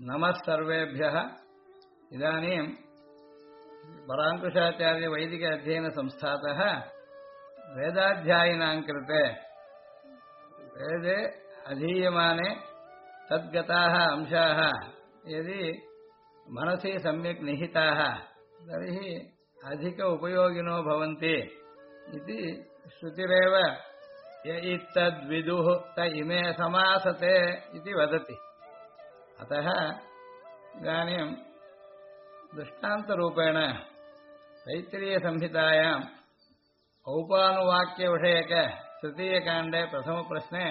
नमः सर्वेभ्यः। इदानीं पराङ्कुशाचार्य वैदिक अध्ययन संस्थातः वेदाध्यायिनां कृते वेदे अधीयमाने तद्गताः अंशाः यदि मनसि सम्यक् निहिताः तर्हि अधिक उपयोगिनो भवन्ति इति श्रुतिरेव य इत्तद्विदुः त इमे समासते इति वदति। अतः इदानीं दृष्टान्तरूपेण तैत्तिरीयसंहितायाम् औपानुवाक्यविषयक तृतीयकाण्डे प्रथमप्रश्ने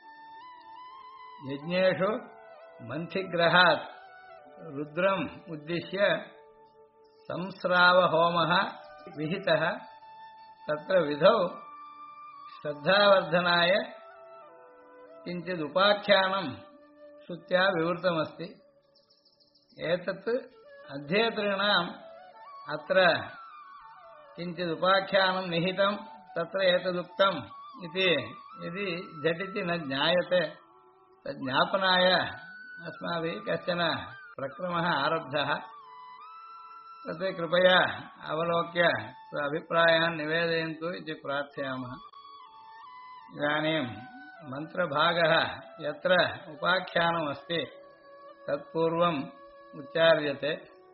यज्ञेषु मन्थिग्रहात् रुद्रम् उद्दिश्य संस्रावहोमः विहितः। तत्र विधौ श्रद्धावर्धनाय किञ्चित् उपाख्यानं श्रुत्या विवृतमस्ति। एतत् अध्येतॄणाम् अत्र किञ्चित् उपाख्यानं निहितं तत्र एतदुक्तम् इति यदि झटिति न ज्ञायते तज्ज्ञापनाय अस्माभिः कश्चन प्रक्रमः आरब्धः। तत् कृपया अवलोक्य स्वाभिप्रायान् निवेदयन्तु इति प्रार्थयामः। इदानीं मन्त्रभागः यत्र उपाख्यानमस्ति तत्पूर्वम् उच्चार्यते।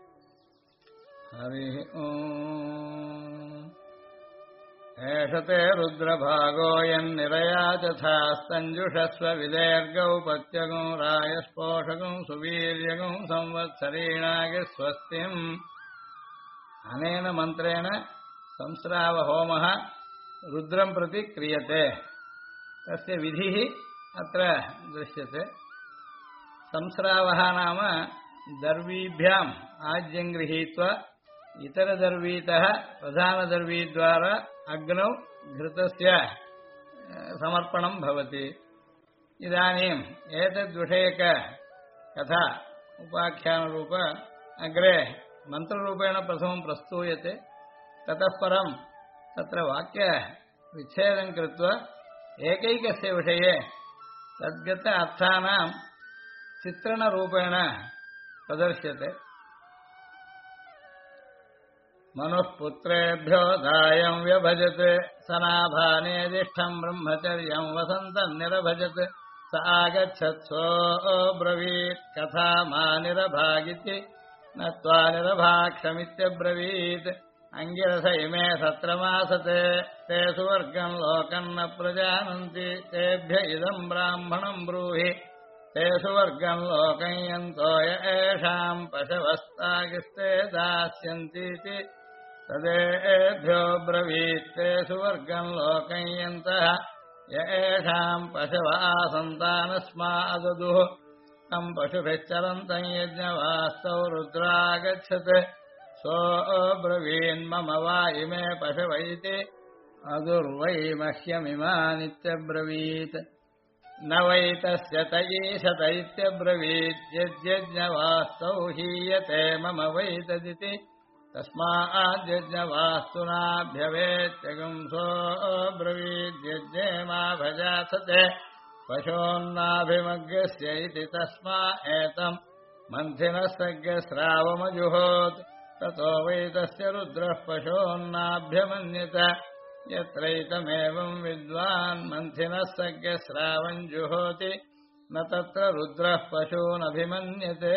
हरिः ओम्। एष ते रुद्रभागो यन्निरया तथास्तञ्जुषस्व विदेर्गौ पत्यगौ रायस्पोषगौ सुवीर्यगौ संवत्सरीणागि स्वस्तिम्। अनेन मन्त्रेण संस्रावहोमः रुद्रं प्रति क्रियते। तस्य विधिः अत्र दृश्यते। संस्रावः नाम दर्वीभ्याम् आज्यं गृहीत्वा इतरदर्वीतः प्रधानदर्वीद्वारा अग्नौ घृतस्य समर्पणं भवति। इदानीम् एतद्विषयक कथा उपाख्यानरूप अग्रे मन्त्ररूपेण प्रथमं प्रस्तूयते। ततः परं तत्र वाक्यविच्छेदं कृत्वा एकैकस्य विषये तद्गत अर्थानां चित्रणरूपेण प्रदर्श्यते। मनुः पुत्रेभ्यो दायं व्यभजत् सनाभानेदिष्ठं ब्रह्मचर्यं वसन्तं निरभजत् स आगच्छत् सोऽब्रवीत् कथा मा निरभागिति नत्वा निरभाक्षमित्यब्रवीत्। अंगिरस इमे सत्रमासते ते सुवर्गं लोकं न प्रजानन्ति तेभ्य इदं ब्राह्मणं ब्रूहि ते सुवर्गं लोकं यन्तो य एषां पशवस्तागिस्ते दास्यन्तीति तदेभ्यो ब्रवीत् ते सुवर्गं लोकं यन्तः य एषां पशव आसन्तानस्माददुः तं पशुभिश्चरन्तं यज्ञवास्तौ रुद्रागच्छत् सोऽब्रवीन्मम वा इमे पशव इति अदुर्वै मह्यमिमानित्यब्रवीत्। न वै तस्य त ईशत इत्यब्रवीत् यज्ञवास्तौ हीयते मम वै तदिति तस्माद्यज्ञवास्तु नाभ्यवेत्यगं सोऽब्रवीत् यज्ञे मा भजासते पशोन्नाभिमग्यस्य इति तस्मा एतं मन्थिनः सग्यस्रावमजुहोत्। ततो वै तस्य रुद्रः पशोन्नाभ्यमन्यत यत्रैतमेवं विद्वान् मन्थिनः सग्यस्रावं जुहोति न तत्र रुद्रः पशूनभिमन्यते।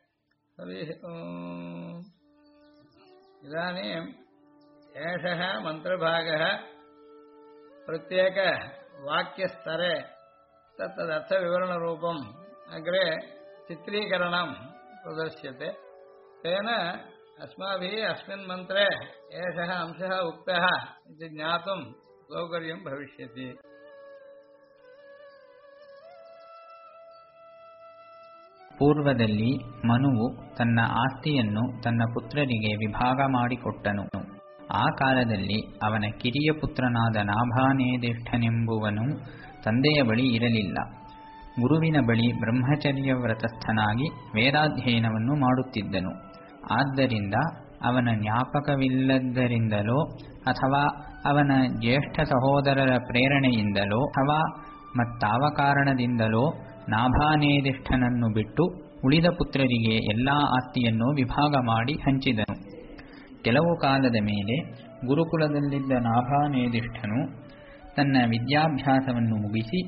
इदानीम् एषः मन्त्रभागः प्रत्येकवाक्यस्तरे तत्तदर्थविवरणरूपम् अग्रे चित्रीकरणं प्रदर्श्यते। तेन अस्माभिः अस्मिन् मन्त्रे एषः अंशः उक्तः इति ज्ञातुं सौकर्यं भविष्यति। ಪೂರ್ವದಲ್ಲಿ ಮನುವು ತನ್ನ ಆಸ್ತಿಯನ್ನು ತನ್ನ ಪುತ್ರರಿಗೆ ವಿಭಾಗ ಮಾಡಿಕೊಟ್ಟನು. ಆ ಕಾಲದಲ್ಲಿ ಅವನ ಕಿರಿಯ ಪುತ್ರನಾದ ನಾಭಾನೇದಿಷ್ಠನೆಂಬುವನು ತಂದೆಯ ಬಳಿ ಇರಲಿಲ್ಲ. ಗುರುವಿನ ಬಳಿ ಬ್ರಹ್ಮಚರ್ಯ ವ್ರತಸ್ಥನಾಗಿ ವೇದಾಧ್ಯಯನವನ್ನು ಮಾಡುತ್ತಿದ್ದನು. ಆದ್ದರಿಂದ ಅವನ ಜ್ಞಾಪಕವಿಲ್ಲದ್ದರಿಂದಲೋ ಅಥವಾ ಅವನ ಜ್ಯೇಷ್ಠ ಸಹೋದರರ ಪ್ರೇರಣೆಯಿಂದಲೋ ಅಥವಾ ಮತ್ತಾವ ಕಾರಣದಿಂದಲೋ ನಾಭಾನೇದಿಷ್ಠನನ್ನು ಬಿಟ್ಟು ಉಳಿದ ಪುತ್ರರಿಗೆ ಎಲ್ಲಾ ಆಸ್ತಿಯನ್ನು ವಿಭಾಗ ಮಾಡಿ ಹಂಚಿದನು. ಕೆಲವು ಕಾಲದ ಮೇಲೆ ಗುರುಕುಲದಲ್ಲಿದ್ದ ನಾಭಾನೇದಿಷ್ಠನು ತನ್ನ ವಿದ್ಯಾಭ್ಯಾಸವನ್ನು ಮುಗಿಸಿ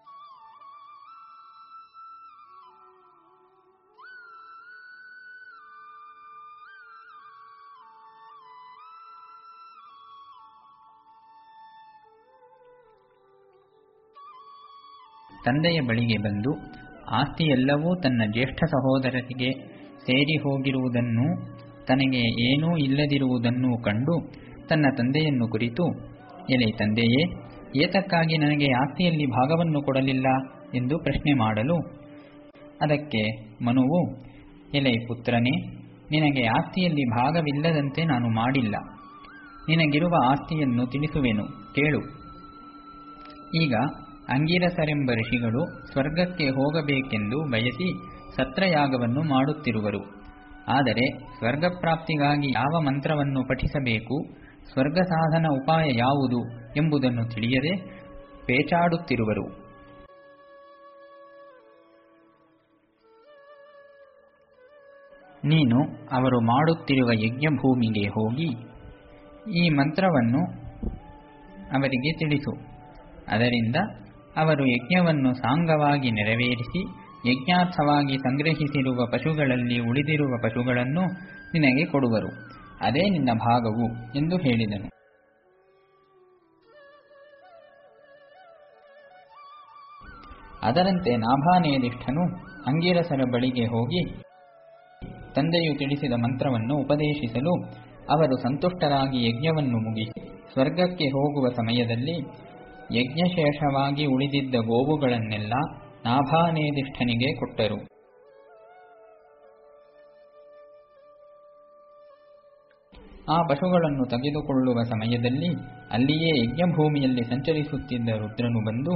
ತಂದೆಯ ಬಳಿಗೆ ಬಂದು ಆಸ್ತಿಯೆಲ್ಲವೂ ತನ್ನ ಜ್ಯೇಷ್ಠ ಸಹೋದರರಿಗೆ ಸೇರಿ ಹೋಗಿರುವುದನ್ನೂ ತನಗೆ ಏನೂ ಇಲ್ಲದಿರುವುದನ್ನೂ ಕಂಡು ತನ್ನ ತಂದೆಯನ್ನು ಕುರಿತು, ಎಲೆ ತಂದೆಯೇ, ಏತಕ್ಕಾಗಿ ನನಗೆ ಆಸ್ತಿಯಲ್ಲಿ ಭಾಗವನ್ನು ಕೊಡಲಿಲ್ಲ ಎಂದು ಪ್ರಶ್ನೆ ಮಾಡಲು, ಅದಕ್ಕೆ ಮನುವು, ಎಲೆ ಪುತ್ರನೇ, ನಿನಗೆ ಆಸ್ತಿಯಲ್ಲಿ ಭಾಗವಿಲ್ಲದಂತೆ ನಾನು ಮಾಡಿಲ್ಲ. ನಿನಗಿರುವ ಆಸ್ತಿಯನ್ನು ತಿಳಿಸುವೆನು, ಕೇಳು. ಈಗ ಅಂಗಿರಸರೆಂಬ ಋಷಿಗಳು ಸ್ವರ್ಗಕ್ಕೆ ಹೋಗಬೇಕೆಂದು ಬಯಸಿ ಸತ್ರಯಾಗವನ್ನು ಮಾಡುತ್ತಿರುವರು. ಆದರೆ ಸ್ವರ್ಗಪ್ರಾಪ್ತಿಗಾಗಿ ಯಾವ ಮಂತ್ರವನ್ನು ಪಠಿಸಬೇಕು, ಸ್ವರ್ಗ ಸಾಧನ ಉಪಾಯ ಯಾವುದು ಎಂಬುದನ್ನು ತಿಳಿಯದೆ ಪೇಚಾಡುತ್ತಿರುವರು. ನೀನು ಅವರು ಮಾಡುತ್ತಿರುವ ಯಜ್ಞಭೂಮಿಗೆ ಹೋಗಿ ಈ ಮಂತ್ರವನ್ನು ಅವರಿಗೆ ತಿಳಿಸು. ಅದರಿಂದ ಅವರು ಯಜ್ಞವನ್ನು ಸಾಂಗವಾಗಿ ನೆರವೇರಿಸಿ ಯಜ್ಞಾರ್ಥವಾಗಿ ಸಂಗ್ರಹಿಸಿರುವ ಪಶುಗಳಲ್ಲಿ ಉಳಿದಿರುವ ಪಶುಗಳನ್ನು ನಿನಗೆ ಕೊಡುವರು. ಅದೇ ನಿನ್ನ ಭಾಗವು ಎಂದು ಹೇಳಿದನು. ಅದರಂತೆ ನಾಭಾನೇದಿಷ್ಠನು ಅಂಗಿರಸರ ಬಳಿಗೆ ಹೋಗಿ ತಂದೆಯು ತಿಳಿಸಿದ ಮಂತ್ರವನ್ನು ಉಪದೇಶಿಸಲು ಅವರು ಸಂತುಷ್ಟರಾಗಿ ಯಜ್ಞವನ್ನು ಮುಗಿಸಿ ಸ್ವರ್ಗಕ್ಕೆ ಹೋಗುವ ಸಮಯದಲ್ಲಿ ಯಜ್ಞಶೇಷವಾಗಿ ಉಳಿದಿದ್ದ ಗೋವುಗಳನ್ನೆಲ್ಲ ನಾಭಾನೇದಿಷ್ಠನಿಗೆ ಕೊಟ್ಟರು. ಆ ಪಶುಗಳನ್ನು ತೆಗೆದುಕೊಳ್ಳುವ ಸಮಯದಲ್ಲಿ ಅಲ್ಲಿಯೇ ಯಜ್ಞಭೂಮಿಯಲ್ಲಿ ಸಂಚರಿಸುತ್ತಿದ್ದ ರುದ್ರನು ಬಂದು,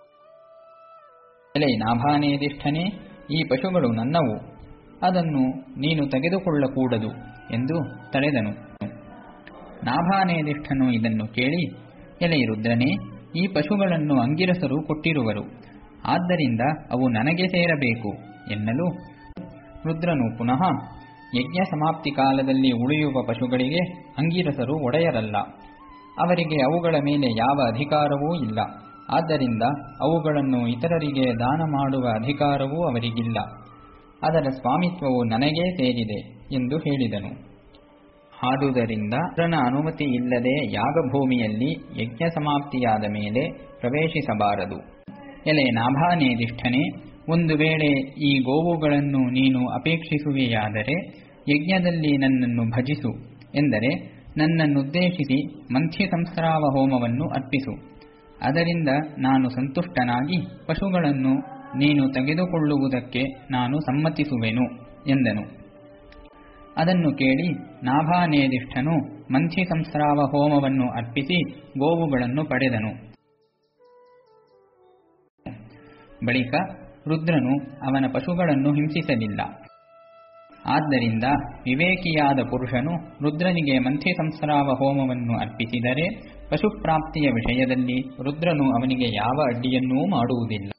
ಎಲೆ ನಾಭಾನೇದಿಷ್ಠನೇ, ಈ ಪಶುಗಳು ನನ್ನವು, ಅದನ್ನು ನೀನು ತೆಗೆದುಕೊಳ್ಳಕೂಡದು ಎಂದು ತಡೆದನು. ನಾಭಾನೇದಿಷ್ಠನು ಇದನ್ನು ಕೇಳಿ, ಎಲೆ ರುದ್ರನೇ, ಈ ಪಶುಗಳನ್ನು ಅಂಗಿರಸರು ಕೊಟ್ಟಿರುವರು, ಆದ್ದರಿಂದ ಅವು ನನಗೆ ಸೇರಬೇಕು ಎನ್ನಲು, ರುದ್ರನು ಪುನಃ, ಯಜ್ಞ ಸಮಾಪ್ತಿ ಕಾಲದಲ್ಲಿ ಉಳಿಯುವ ಪಶುಗಳಿಗೆ ಅಂಗಿರಸರು ಒಡೆಯರಲ್ಲ. ಅವರಿಗೆ ಅವುಗಳ ಮೇಲೆ ಯಾವ ಅಧಿಕಾರವೂ ಇಲ್ಲ. ಆದ್ದರಿಂದ ಅವುಗಳನ್ನು ಇತರರಿಗೆ ದಾನ ಮಾಡುವ ಅಧಿಕಾರವೂ ಅವರಿಗಿಲ್ಲ. ಅದರ ಸ್ವಾಮಿತ್ವವು ನನಗೇ ಸೇರಿದೆ ಎಂದು ಹೇಳಿದನು. ಆದುದರಿಂದ ರುದ್ರನ ಅನುಮತಿ ಇಲ್ಲದೆ ಯಾಗಭೂಮಿಯಲ್ಲಿ ಯಜ್ಞ ಸಮಾಪ್ತಿಯಾದ ಮೇಲೆ ಪ್ರವೇಶಿಸಬಾರದು. ಎಲೆ ನಾಭಾನೇದಿಷ್ಠನೇ, ಒಂದು ವೇಳೆ ಈ ಗೋವುಗಳನ್ನು ನೀನು ಅಪೇಕ್ಷಿಸುವೆಯಾದರೆ ಯಜ್ಞದಲ್ಲಿ ನನ್ನನ್ನು ಭಜಿಸು, ಎಂದರೆ ನನ್ನನ್ನುದ್ದೇಶಿಸಿ ಮಂಥ್ಯ ಸಂಸ್ರಾವ ಹೋಮವನ್ನು ಅರ್ಪಿಸು. ಅದರಿಂದ ನಾನು ಸಂತುಷ್ಟನಾಗಿ ಪಶುಗಳನ್ನು ನೀನು ತೆಗೆದುಕೊಳ್ಳುವುದಕ್ಕೆ ನಾನು ಸಮ್ಮತಿಸುವೆನು ಎಂದನು. ಅದನ್ನು ಕೇಳಿ ನಾಭಾನೇದಿಷ್ಠನು ಮಂಥ್ಯ ಸಂಸ್ರಾವ ಹೋಮವನ್ನು ಅರ್ಪಿಸಿ ಗೋವುಗಳನ್ನು ಪಡೆದನು. ಬಳಿಕ ರುದ್ರನು ಅವನ ಪಶುಗಳನ್ನು ಹಿಂಸಿಸಲಿಲ್ಲ. ಆದ್ದರಿಂದ ವಿವೇಕಿಯಾದ ಪುರುಷನು ರುದ್ರನಿಗೆ ಮಂಥ್ಯ ಸಂಸ್ರಾವ ಹೋಮವನ್ನು ಅರ್ಪಿಸಿದರೆ ಪಶುಪ್ರಾಪ್ತಿಯ ವಿಷಯದಲ್ಲಿ ರುದ್ರನು ಅವನಿಗೆ ಯಾವ ಅಡ್ಡಿಯನ್ನೂ ಮಾಡುವುದಿಲ್ಲ.